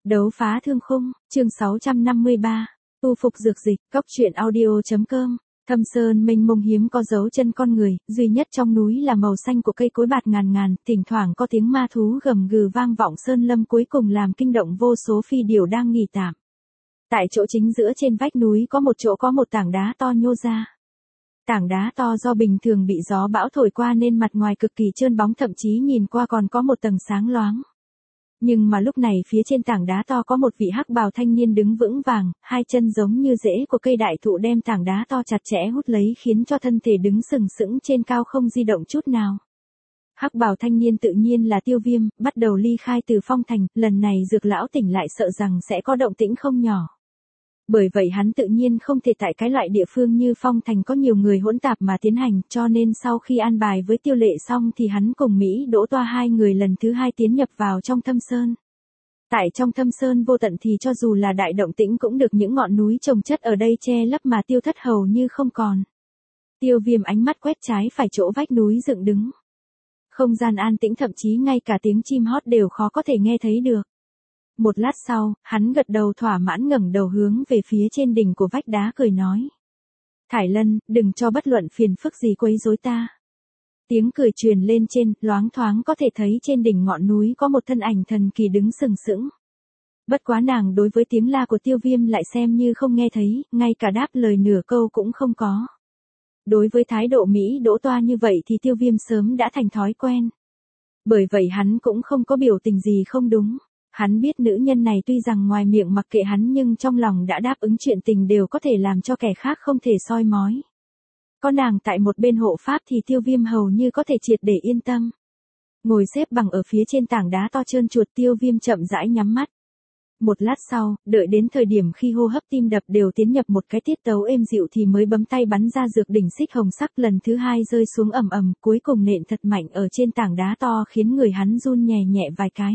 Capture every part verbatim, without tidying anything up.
Đấu phá thương khung, chương sáu trăm năm mươi ba. Tu phục dược dịch, cóc truyện audio.com. Thâm sơn mênh mông hiếm có dấu chân con người, duy nhất trong núi là màu xanh của cây cối bạt ngàn ngàn, thỉnh thoảng có tiếng ma thú gầm gừ vang vọng sơn lâm cuối cùng làm kinh động vô số phi điểu đang nghỉ tạm. Tại chỗ chính giữa trên vách núi có một chỗ có một tảng đá to nhô ra. Tảng đá to do bình thường bị gió bão thổi qua nên mặt ngoài cực kỳ trơn bóng, thậm chí nhìn qua còn có một tầng sáng loáng. Nhưng mà lúc này phía trên tảng đá to có một vị hắc bào thanh niên đứng vững vàng, hai chân giống như rễ của cây đại thụ đem tảng đá to chặt chẽ hút lấy khiến cho thân thể đứng sừng sững trên cao không di động chút nào. Hắc bào thanh niên tự nhiên là Tiêu Viêm, bắt đầu ly khai từ Phong Thành, lần này Dược lão tỉnh lại sợ rằng sẽ có động tĩnh không nhỏ. Bởi vậy hắn tự nhiên không thể tại cái loại địa phương như Phong Thành có nhiều người hỗn tạp mà tiến hành, cho nên sau khi an bài với Tiêu Lệ xong thì hắn cùng Mỹ Đỗ Toa hai người lần thứ hai tiến nhập vào trong thâm sơn. Tại trong thâm sơn vô tận thì cho dù là đại động tĩnh cũng được những ngọn núi chồng chất ở đây che lấp mà tiêu thất hầu như không còn. Tiêu Viêm ánh mắt quét trái phải chỗ vách núi dựng đứng. Không gian an tĩnh, thậm chí ngay cả tiếng chim hót đều khó có thể nghe thấy được. Một lát sau, hắn gật đầu thỏa mãn ngẩng đầu hướng về phía trên đỉnh của vách đá cười nói. Thải Lân, đừng cho bất luận phiền phức gì quấy rối ta. Tiếng cười truyền lên trên, loáng thoáng có thể thấy trên đỉnh ngọn núi có một thân ảnh thần kỳ đứng sừng sững. Bất quá nàng đối với tiếng la của Tiêu Viêm lại xem như không nghe thấy, ngay cả đáp lời nửa câu cũng không có. Đối với thái độ Mỹ Đỗ Toa như vậy thì Tiêu Viêm sớm đã thành thói quen. Bởi vậy hắn cũng không có biểu tình gì không đúng. Hắn biết nữ nhân này tuy rằng ngoài miệng mặc kệ hắn nhưng trong lòng đã đáp ứng chuyện tình đều có thể làm cho kẻ khác không thể soi mói. Có nàng tại một bên hộ pháp thì Tiêu Viêm hầu như có thể triệt để yên tâm. Ngồi xếp bằng ở phía trên tảng đá to trơn chuột, Tiêu Viêm chậm rãi nhắm mắt. Một lát sau, đợi đến thời điểm khi hô hấp tim đập đều tiến nhập một cái tiết tấu êm dịu thì mới bấm tay bắn ra dược đỉnh xích hồng sắc lần thứ hai rơi xuống ầm ầm, cuối cùng nện thật mạnh ở trên tảng đá to khiến người hắn run nhẹ nhẹ vài cái.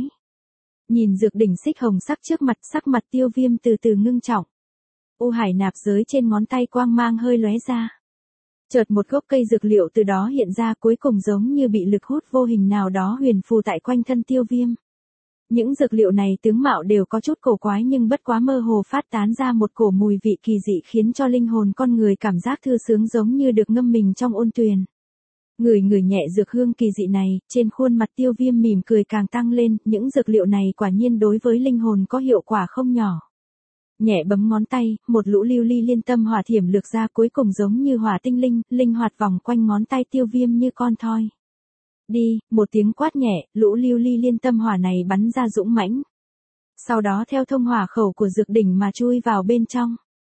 Nhìn dược đỉnh xích hồng sắc trước mặt, sắc mặt Tiêu Viêm từ từ ngưng trọng. U hải nạp giới trên ngón tay quang mang hơi lóe ra. Chợt một gốc cây dược liệu từ đó hiện ra, cuối cùng giống như bị lực hút vô hình nào đó huyền phù tại quanh thân Tiêu Viêm. Những dược liệu này tướng mạo đều có chút cổ quái nhưng bất quá mơ hồ phát tán ra một cổ mùi vị kỳ dị khiến cho linh hồn con người cảm giác thư sướng giống như được ngâm mình trong ôn tuyền. Người người nhẹ dược hương kỳ dị này, trên khuôn mặt Tiêu Viêm mỉm cười càng tăng lên, những dược liệu này quả nhiên đối với linh hồn có hiệu quả không nhỏ. Nhẹ bấm ngón tay, một lũ lưu ly liên tâm hỏa thiểm lược ra, cuối cùng giống như hỏa tinh linh, linh hoạt vòng quanh ngón tay Tiêu Viêm như con thoi. Đi, một tiếng quát nhẹ, lũ lưu ly liên tâm hỏa này bắn ra dũng mãnh. Sau đó theo thông hỏa khẩu của dược đỉnh mà chui vào bên trong.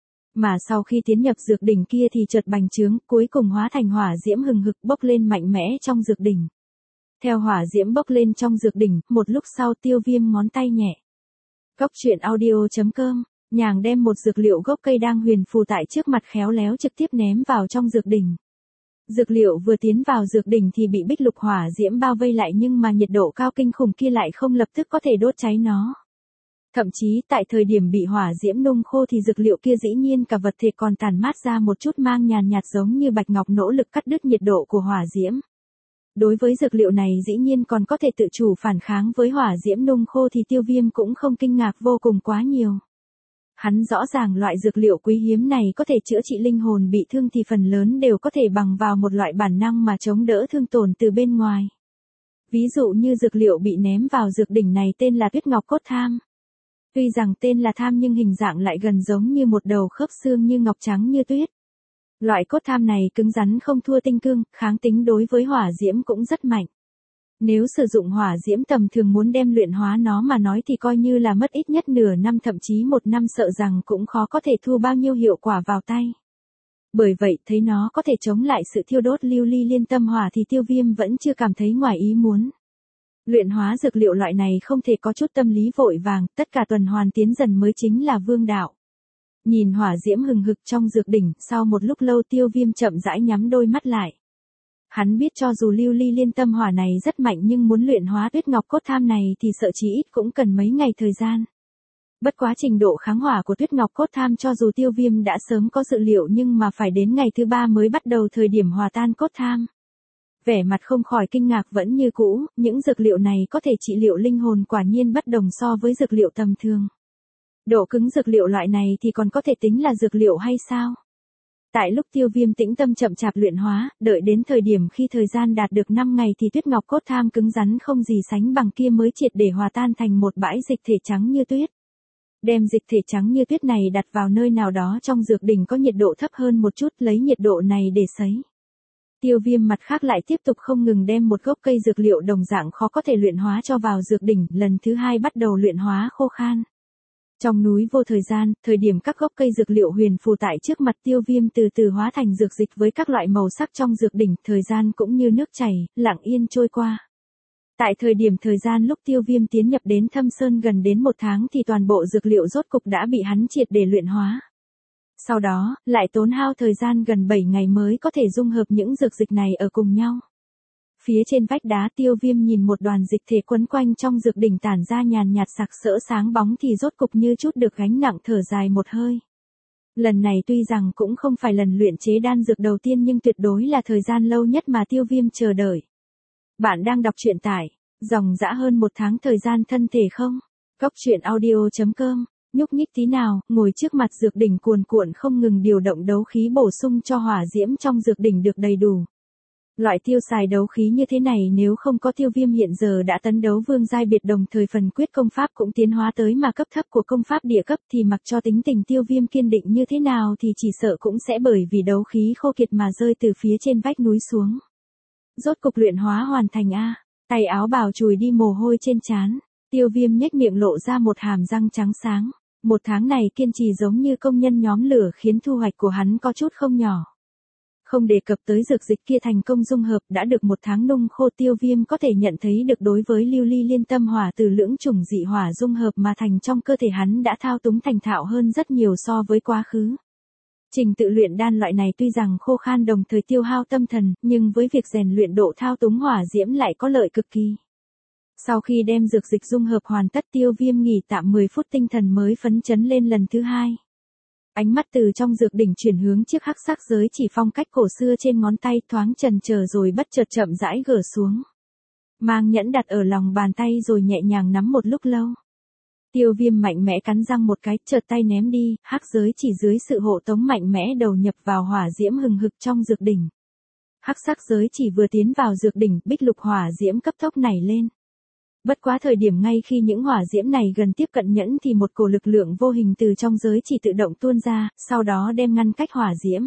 Mà sau khi tiến nhập dược đỉnh kia thì chợt bành trướng, cuối cùng hóa thành hỏa diễm hừng hực bốc lên mạnh mẽ trong dược đỉnh. Theo hỏa diễm bốc lên trong dược đỉnh, một lúc sau Tiêu Viêm ngón tay nhẹ. Cóc truyện audio.com, nhàng đem một dược liệu gốc cây đang huyền phù tại trước mặt khéo léo trực tiếp ném vào trong dược đỉnh. Dược liệu vừa tiến vào dược đỉnh thì bị bích lục hỏa diễm bao vây lại, nhưng mà nhiệt độ cao kinh khủng kia lại không lập tức có thể đốt cháy nó. Thậm chí tại thời điểm bị hỏa diễm nung khô thì dược liệu kia dĩ nhiên cả vật thể còn tàn mát ra một chút mang nhàn nhạt giống như bạch ngọc nỗ lực cắt đứt nhiệt độ của hỏa diễm. Đối với dược liệu này dĩ nhiên còn có thể tự chủ phản kháng với hỏa diễm nung khô thì Tiêu Viêm cũng không kinh ngạc vô cùng quá nhiều. Hắn rõ ràng loại dược liệu quý hiếm này có thể chữa trị linh hồn bị thương thì phần lớn đều có thể bằng vào một loại bản năng mà chống đỡ thương tổn từ bên ngoài. Ví dụ như dược liệu bị ném vào dược đỉnh này tên là tuyết ngọc cốt tham. Tuy rằng tên là tham nhưng hình dạng lại gần giống như một đầu khớp xương như ngọc trắng như tuyết. Loại cốt tham này cứng rắn không thua tinh cương, kháng tính đối với hỏa diễm cũng rất mạnh. Nếu sử dụng hỏa diễm tầm thường muốn đem luyện hóa nó mà nói thì coi như là mất ít nhất nửa năm thậm chí một năm, sợ rằng cũng khó có thể thu bao nhiêu hiệu quả vào tay. Bởi vậy thấy nó có thể chống lại sự thiêu đốt lưu ly liên tâm hỏa thì Tiêu Viêm vẫn chưa cảm thấy ngoài ý muốn. Luyện hóa dược liệu loại này không thể có chút tâm lý vội vàng, tất cả tuần hoàn tiến dần mới chính là vương đạo. Nhìn hỏa diễm hừng hực trong dược đỉnh, sau một lúc lâu Tiêu Viêm chậm rãi nhắm đôi mắt lại. Hắn biết cho dù lưu ly liên tâm hỏa này rất mạnh nhưng muốn luyện hóa tuyết ngọc cốt tham này thì sợ chí ít cũng cần mấy ngày thời gian. Bất quá trình độ kháng hỏa của tuyết ngọc cốt tham cho dù Tiêu Viêm đã sớm có dự liệu nhưng mà phải đến ngày thứ ba mới bắt đầu thời điểm hòa tan cốt tham. Vẻ mặt không khỏi kinh ngạc vẫn như cũ, những dược liệu này có thể trị liệu linh hồn quả nhiên bất đồng so với dược liệu tầm thường. Độ cứng dược liệu loại này thì còn có thể tính là dược liệu hay sao? Tại lúc Tiêu Viêm tĩnh tâm chậm chạp luyện hóa, đợi đến thời điểm khi thời gian đạt được năm ngày thì tuyết ngọc cốt tham cứng rắn không gì sánh bằng kia mới triệt để hòa tan thành một bãi dịch thể trắng như tuyết. Đem dịch thể trắng như tuyết này đặt vào nơi nào đó trong dược đỉnh có nhiệt độ thấp hơn một chút, lấy nhiệt độ này để sấy. Tiêu Viêm mặt khác lại tiếp tục không ngừng đem một gốc cây dược liệu đồng dạng khó có thể luyện hóa cho vào dược đỉnh, lần thứ hai bắt đầu luyện hóa khô khan. Trong núi vô thời gian, thời điểm các gốc cây dược liệu huyền phù tại trước mặt Tiêu Viêm từ từ hóa thành dược dịch với các loại màu sắc trong dược đỉnh, thời gian cũng như nước chảy, lặng yên trôi qua. Tại thời điểm thời gian lúc Tiêu Viêm tiến nhập đến Thâm Sơn gần đến một tháng thì toàn bộ dược liệu rốt cục đã bị hắn triệt để luyện hóa. Sau đó, lại tốn hao thời gian gần bảy ngày mới có thể dung hợp những dược dịch này ở cùng nhau. Phía trên vách đá Tiêu Viêm nhìn một đoàn dịch thể quấn quanh trong dược đỉnh tản ra nhàn nhạt sặc sỡ sáng bóng thì rốt cục như chút được gánh nặng thở dài một hơi. Lần này tuy rằng cũng không phải lần luyện chế đan dược đầu tiên nhưng tuyệt đối là thời gian lâu nhất mà Tiêu Viêm chờ đợi. Bạn đang đọc truyện tải dòng dã hơn một tháng thời gian thân thể không? Cốc truyện audio chấm com. Nhúc nhích tí nào, ngồi trước mặt dược đỉnh cuồn cuộn không ngừng điều động đấu khí bổ sung cho hỏa diễm trong dược đỉnh được đầy đủ. Loại tiêu xài đấu khí như thế này nếu không có Tiêu Viêm hiện giờ đã tấn đấu vương giai biệt đồng thời phần quyết công pháp cũng tiến hóa tới mà cấp thấp của công pháp địa cấp thì mặc cho tính tình Tiêu Viêm kiên định như thế nào thì chỉ sợ cũng sẽ bởi vì đấu khí khô kiệt mà rơi từ phía trên vách núi xuống. Rốt cục luyện hóa hoàn thành a, tay áo bào chùi đi mồ hôi trên trán, Tiêu Viêm nhếch miệng lộ ra một hàm răng trắng sáng. Một tháng này kiên trì giống như công nhân nhóm lửa khiến thu hoạch của hắn có chút không nhỏ. Không đề cập tới dược dịch kia thành công dung hợp đã được một tháng nung khô Tiêu Viêm có thể nhận thấy được đối với lưu ly liên tâm hỏa từ lưỡng chủng dị hỏa dung hợp mà thành trong cơ thể hắn đã thao túng thành thạo hơn rất nhiều so với quá khứ. Trình tự luyện đan loại này tuy rằng khô khan đồng thời tiêu hao tâm thần, nhưng với việc rèn luyện độ thao túng hỏa diễm lại có lợi cực kỳ. Sau khi đem dược dịch dung hợp hoàn tất Tiêu Viêm nghỉ tạm mười phút tinh thần mới phấn chấn lên lần thứ hai. Ánh mắt từ trong dược đỉnh chuyển hướng chiếc hắc sắc giới chỉ phong cách cổ xưa trên ngón tay thoáng chần chờ rồi bất chợt chậm rãi gỡ xuống. Mang nhẫn đặt ở lòng bàn tay rồi nhẹ nhàng nắm một lúc lâu. Tiêu Viêm mạnh mẽ cắn răng một cái, chợt tay ném đi, hắc giới chỉ dưới sự hộ tống mạnh mẽ đầu nhập vào hỏa diễm hừng hực trong dược đỉnh. Hắc sắc giới chỉ vừa tiến vào dược đỉnh, bích lục hỏa diễm cấp tốc nảy lên. Bất quá thời điểm ngay khi những hỏa diễm này gần tiếp cận nhẫn thì một cổ lực lượng vô hình từ trong giới chỉ tự động tuôn ra, sau đó đem ngăn cách hỏa diễm.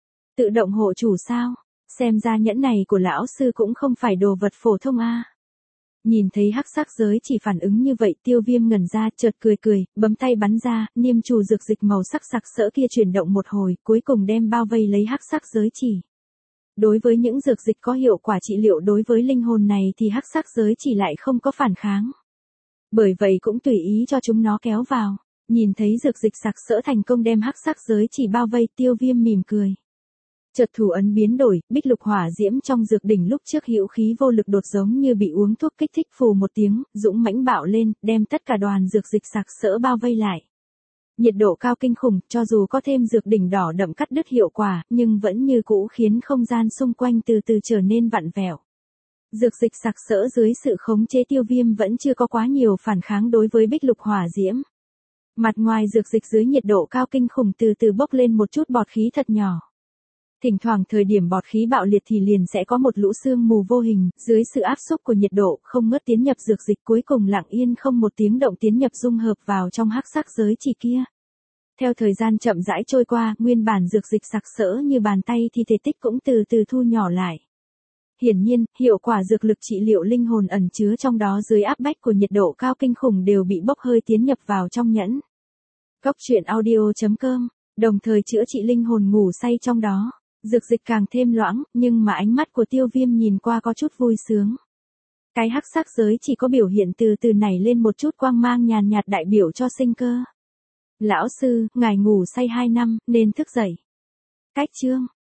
Tự động hộ chủ sao? Xem ra nhẫn này của lão sư cũng không phải đồ vật phổ thông a. Nhìn thấy hắc sắc giới chỉ phản ứng như vậy Tiêu Viêm ngẩn ra chợt cười cười, bấm tay bắn ra, niêm trù dược dịch màu sắc sặc sỡ kia chuyển động một hồi, cuối cùng đem bao vây lấy hắc sắc giới chỉ. Đối với những dược dịch có hiệu quả trị liệu đối với linh hồn này thì hắc sắc giới chỉ lại không có phản kháng. Bởi vậy cũng tùy ý cho chúng nó kéo vào. Nhìn thấy dược dịch sặc sỡ thành công đem hắc sắc giới chỉ bao vây Tiêu Viêm mỉm cười. Chợt thủ ấn biến đổi, bích lục hỏa diễm trong dược đỉnh lúc trước hữu khí vô lực đột giống như bị uống thuốc kích thích phù một tiếng, dũng mãnh bạo lên, đem tất cả đoàn dược dịch sặc sỡ bao vây lại. Nhiệt độ cao kinh khủng, cho dù có thêm dược đỉnh đỏ đậm cắt đứt hiệu quả, nhưng vẫn như cũ khiến không gian xung quanh từ từ trở nên vặn vẹo. Dược dịch sặc sỡ dưới sự khống chế Tiêu Viêm vẫn chưa có quá nhiều phản kháng đối với bích lục hỏa diễm. Mặt ngoài dược dịch dưới nhiệt độ cao kinh khủng từ từ bốc lên một chút bọt khí thật nhỏ. Thỉnh thoảng thời điểm bọt khí bạo liệt thì liền sẽ có một lũ sương mù vô hình, dưới sự áp xúc của nhiệt độ không ngớt tiến nhập dược dịch cuối cùng lặng yên không một tiếng động tiến nhập dung hợp vào trong hắc sắc giới chỉ kia. Theo thời gian chậm rãi trôi qua, nguyên bản dược dịch sặc sỡ như bàn tay thì thể tích cũng từ từ thu nhỏ lại. Hiển nhiên, hiệu quả dược lực trị liệu linh hồn ẩn chứa trong đó dưới áp bách của nhiệt độ cao kinh khủng đều bị bốc hơi tiến nhập vào trong nhẫn. Cốc truyện audio chấm com, đồng thời chữa trị linh hồn ngủ say trong đó. Dược dịch càng thêm loãng, nhưng mà ánh mắt của Tiêu Viêm nhìn qua có chút vui sướng. Cái hắc sắc giới chỉ có biểu hiện từ từ nảy lên một chút quang mang nhàn nhạt đại biểu cho sinh cơ. Lão sư, ngài ngủ say hai năm, nên thức dậy. Cách chương,